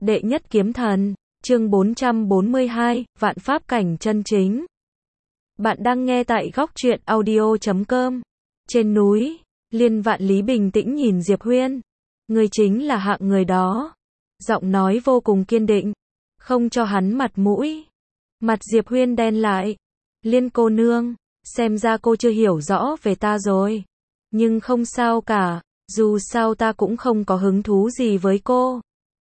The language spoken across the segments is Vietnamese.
Đệ nhất kiếm thần, chương 442, vạn pháp cảnh chân chính. Bạn đang nghe tại góc truyện audio.com. Trên núi, Liên Vạn Lý bình tĩnh nhìn Diệp Huyên. Người chính là hạng người đó. Giọng nói vô cùng kiên định, không cho hắn mặt mũi. Mặt Diệp Huyên đen lại. Liên cô nương, xem ra cô chưa hiểu rõ về ta rồi. Nhưng không sao cả, dù sao ta cũng không có hứng thú gì với cô.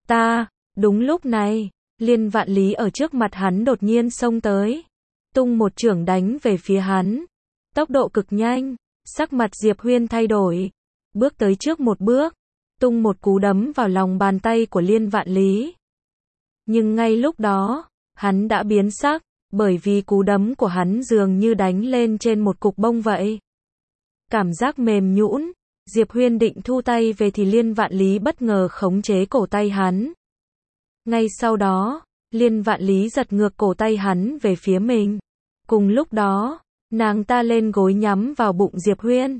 Đúng lúc này, Liên Vạn Lý ở trước mặt hắn đột nhiên xông tới, tung một chưởng đánh về phía hắn. Tốc độ cực nhanh, sắc mặt Diệp Huyên thay đổi, bước tới trước một bước, tung một cú đấm vào lòng bàn tay của Liên Vạn Lý. Nhưng ngay lúc đó, hắn đã biến sắc, bởi vì cú đấm của hắn dường như đánh lên trên một cục bông vậy. Cảm giác mềm nhũn, Diệp Huyên định thu tay về thì Liên Vạn Lý bất ngờ khống chế cổ tay hắn. Ngay sau đó, Liên Vạn Lý giật ngược cổ tay hắn về phía mình. Cùng lúc đó, nàng ta lên gối nhắm vào bụng Diệp Huyên.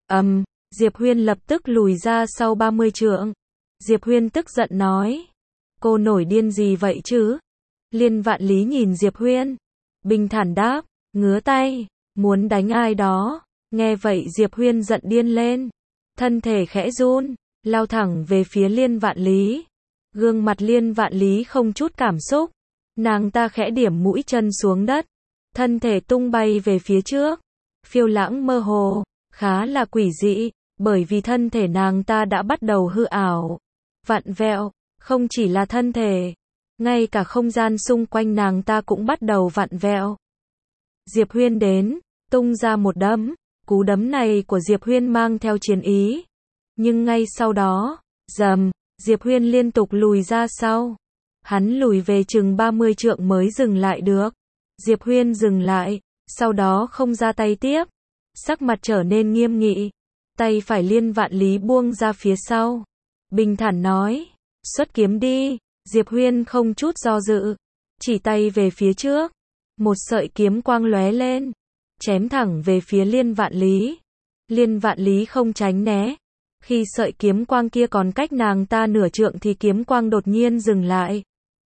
Diệp Huyên lập tức lùi ra sau 30 trượng. Diệp Huyên tức giận nói, cô nổi điên gì vậy chứ? Liên Vạn Lý nhìn Diệp Huyên, bình thản đáp, ngứa tay, muốn đánh ai đó. Nghe vậy Diệp Huyên giận điên lên, thân thể khẽ run, lao thẳng về phía Liên Vạn Lý. Gương mặt Liên Vạn Lý không chút cảm xúc, nàng ta khẽ điểm mũi chân xuống đất, thân thể tung bay về phía trước, phiêu lãng mơ hồ, khá là quỷ dị, bởi vì thân thể nàng ta đã bắt đầu hư ảo, vặn vẹo, không chỉ là thân thể, ngay cả không gian xung quanh nàng ta cũng bắt đầu vặn vẹo. Diệp Huyên đến, tung ra một đấm, cú đấm này của Diệp Huyên mang theo chiến ý, nhưng ngay sau đó, rầm, Diệp Huyên liên tục lùi ra sau. Hắn lùi về chừng 30 trượng mới dừng lại được. Diệp Huyên dừng lại, sau đó không ra tay tiếp. Sắc mặt trở nên nghiêm nghị. Tay phải Liên Vạn Lý buông ra phía sau. Bình thản nói, xuất kiếm đi. Diệp Huyên không chút do dự, chỉ tay về phía trước. Một sợi kiếm quang lóe lên, chém thẳng về phía Liên Vạn Lý. Liên Vạn Lý không tránh né. Khi sợi kiếm quang kia còn cách nàng ta nửa trượng thì kiếm quang đột nhiên dừng lại,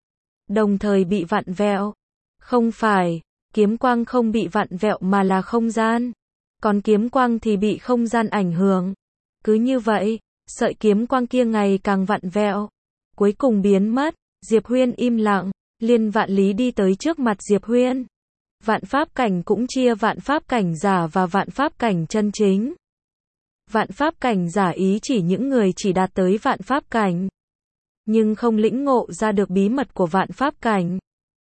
đồng thời bị vặn vẹo. Không phải, kiếm quang không bị vặn vẹo mà là không gian. Còn kiếm quang thì bị không gian ảnh hưởng. Cứ như vậy, sợi kiếm quang kia ngày càng vặn vẹo, cuối cùng biến mất. Diệp Huyên im lặng, Liên Vạn Lý đi tới trước mặt Diệp Huyên. Vạn pháp cảnh cũng chia vạn pháp cảnh giả và vạn pháp cảnh chân chính. Vạn pháp cảnh giả ý chỉ những người chỉ đạt tới vạn pháp cảnh, nhưng không lĩnh ngộ ra được bí mật của vạn pháp cảnh.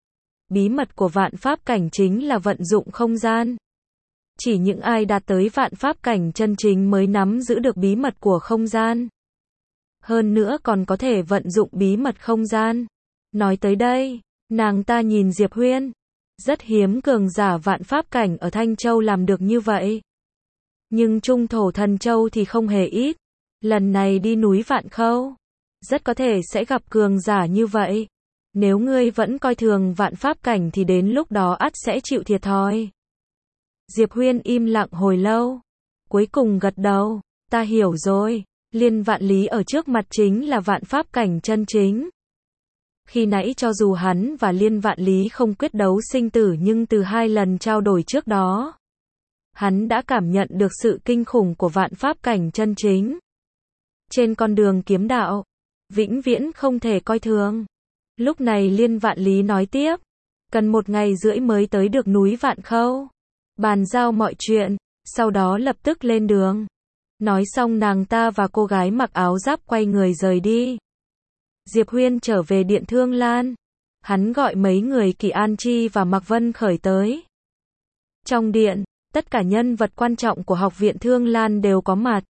Bí mật của vạn pháp cảnh chính là vận dụng không gian. Chỉ những ai đạt tới vạn pháp cảnh chân chính mới nắm giữ được bí mật của không gian. Hơn nữa còn có thể vận dụng bí mật không gian. Nói tới đây, nàng ta nhìn Diệp Huyên. Rất hiếm cường giả vạn pháp cảnh ở Thanh Châu làm được như vậy. Nhưng Trung Thổ Thần Châu thì không hề ít. Lần này đi núi Vạn Khâu, rất có thể sẽ gặp cường giả như vậy. Nếu ngươi vẫn coi thường vạn pháp cảnh thì đến lúc đó ắt sẽ chịu thiệt thòi. Diệp Huyên im lặng hồi lâu, cuối cùng gật đầu, ta hiểu rồi. Liên Vạn Lý ở trước mặt chính là vạn pháp cảnh chân chính. Khi nãy cho dù hắn và Liên Vạn Lý không quyết đấu sinh tử nhưng từ 2 lần trao đổi trước đó, hắn đã cảm nhận được sự kinh khủng của vạn pháp cảnh chân chính. Trên con đường kiếm đạo, vĩnh viễn không thể coi thường. Lúc này Liên Vạn Lý nói tiếp, cần 1 ngày rưỡi mới tới được núi Vạn Khâu. Bàn giao mọi chuyện, sau đó lập tức lên đường. Nói xong nàng ta và cô gái mặc áo giáp quay người rời đi. Diệp Huyên trở về Điện Thương Lan. Hắn gọi mấy người Kỳ An Chi và Mạc Vân Khởi tới. Trong điện, tất cả nhân vật quan trọng của Học viện Thương Lan đều có mặt.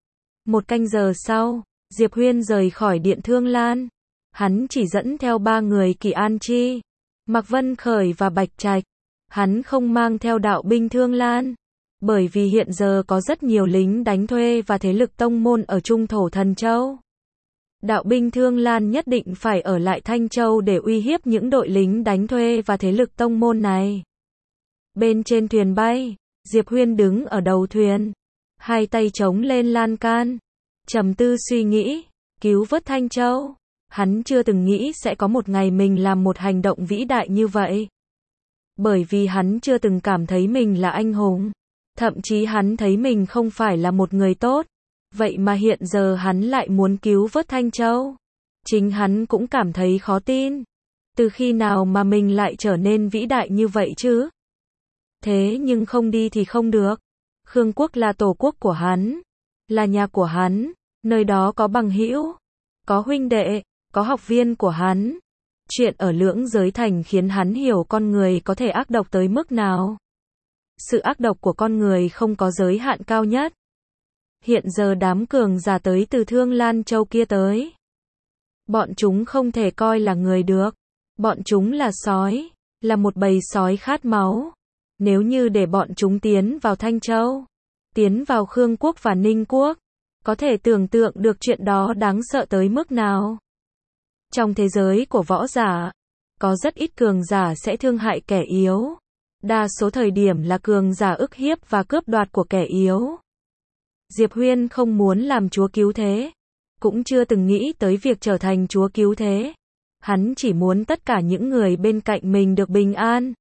1 canh giờ sau, Diệp Huyên rời khỏi Điện Thương Lan. Hắn chỉ dẫn theo 3 người Kỳ An Chi, Mạc Vân Khởi và Bạch Trạch. Hắn không mang theo đạo binh Thương Lan, bởi vì hiện giờ có rất nhiều lính đánh thuê và thế lực tông môn ở Trung Thổ Thần Châu. Đạo binh Thương Lan nhất định phải ở lại Thanh Châu để uy hiếp những đội lính đánh thuê và thế lực tông môn này. Bên trên thuyền bay, Diệp Huyên đứng ở đầu thuyền, 2 tay chống lên lan can, trầm tư suy nghĩ, cứu vớt Thanh Châu, Hắn chưa từng nghĩ sẽ có một ngày mình làm một hành động vĩ đại như vậy. Bởi vì hắn chưa từng cảm thấy mình là anh hùng. Thậm chí hắn thấy mình không phải là một người tốt. Vậy mà hiện giờ hắn lại muốn cứu vớt Thanh Châu. Chính hắn cũng cảm thấy khó tin. Từ khi nào mà mình lại trở nên vĩ đại như vậy chứ? Thế nhưng không đi thì không được. Khương quốc là tổ quốc của hắn. Là nhà của hắn. Nơi đó có bằng hữu. Có huynh đệ. Có học viên của hắn. Chuyện ở Lưỡng Giới Thành khiến hắn hiểu con người có thể ác độc tới mức nào. Sự ác độc của con người không có giới hạn cao nhất. Hiện giờ đám cường giả tới từ Thương Lan Châu kia tới. Bọn chúng không thể coi là người được. Bọn chúng là sói. Là một bầy sói khát máu. Nếu như để bọn chúng tiến vào Thanh Châu. Tiến vào Khương quốc và Ninh quốc. Có thể tưởng tượng được chuyện đó đáng sợ tới mức nào. Trong thế giới của võ giả, có rất ít cường giả sẽ thương hại kẻ yếu. Đa số thời điểm là cường giả ức hiếp và cướp đoạt của kẻ yếu. Diệp Huyên không muốn làm chúa cứu thế. Cũng chưa từng nghĩ tới việc trở thành chúa cứu thế. Hắn chỉ muốn tất cả những người bên cạnh mình được bình an.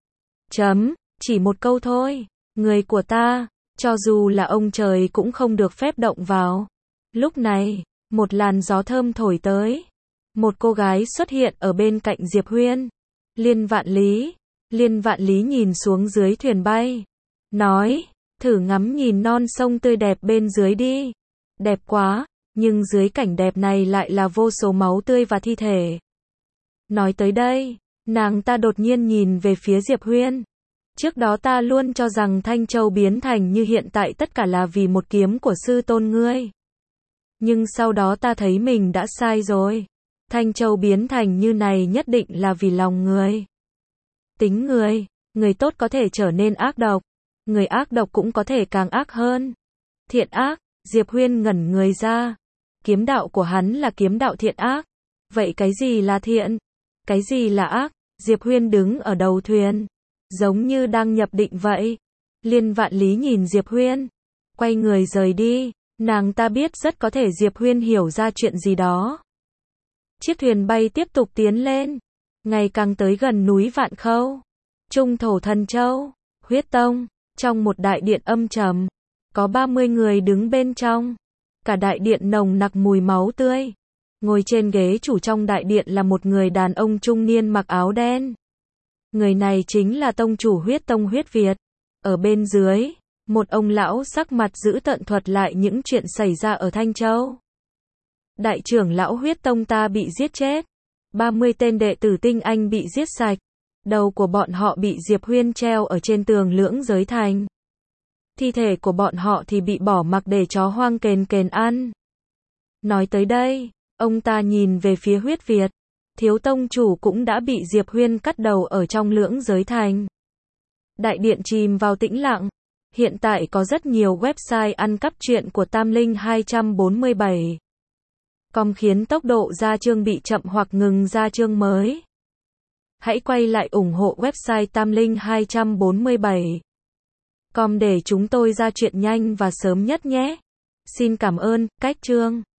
Chỉ một câu thôi. Người của ta, cho dù là ông trời cũng không được phép động vào. Lúc này, một làn gió thơm thổi tới. Một cô gái xuất hiện ở bên cạnh Diệp Huyên. Liên Vạn Lý. Liên Vạn Lý nhìn xuống dưới thuyền bay. Nói, thử ngắm nhìn non sông tươi đẹp bên dưới đi. Đẹp quá, nhưng dưới cảnh đẹp này lại là vô số máu tươi và thi thể. Nói tới đây, nàng ta đột nhiên nhìn về phía Diệp Huyên. Trước đó ta luôn cho rằng Thanh Châu biến thành như hiện tại tất cả là vì một kiếm của sư tôn ngươi. Nhưng sau đó ta thấy mình đã sai rồi. Thanh Châu biến thành như này nhất định là vì lòng người. Tính người, người tốt có thể trở nên ác độc. Người ác độc cũng có thể càng ác hơn. Thiện ác, Diệp Huyên ngẩn người ra. Kiếm đạo của hắn là kiếm đạo thiện ác. Vậy cái gì là thiện? Cái gì là ác? Diệp Huyên đứng ở đầu thuyền. Giống như đang nhập định vậy. Liên Vạn Lý nhìn Diệp Huyên. Quay người rời đi. Nàng ta biết rất có thể Diệp Huyên hiểu ra chuyện gì đó. Chiếc thuyền bay tiếp tục tiến lên. Ngày càng tới gần núi Vạn Khâu. Trung thổ Thần Châu. Huyết Tông. Trong một đại điện âm trầm. Có 30 người đứng bên trong. Cả đại điện nồng nặc mùi máu tươi. Ngồi trên ghế chủ trong đại điện là một người đàn ông trung niên mặc áo đen. Người này chính là tông chủ Huyết Tông Huyết Việt. Ở bên dưới, một ông lão sắc mặt dữ tợn thuật lại những chuyện xảy ra ở Thanh Châu. Đại trưởng lão Huyết Tông ta bị giết chết. 30 tên đệ tử tinh anh bị giết sạch. Đầu của bọn họ bị Diệp Huyên treo ở trên tường Lưỡng Giới Thành. Thi thể của bọn họ thì bị bỏ mặc để chó hoang kền kền ăn. Nói tới đây, ông ta nhìn về phía Huyết Việt. Thiếu tông chủ cũng đã bị Diệp Huyên cắt đầu ở trong Lưỡng Giới Thành. Đại điện chìm vào tĩnh lặng. Hiện tại có rất nhiều website ăn cắp truyện của Tam Linh 247. Com khiến tốc độ ra chương bị chậm hoặc ngừng ra chương mới. Hãy quay lại ủng hộ website Tam Linh 247. Com để chúng tôi ra chuyện nhanh và sớm nhất nhé. Xin cảm ơn, cách chương.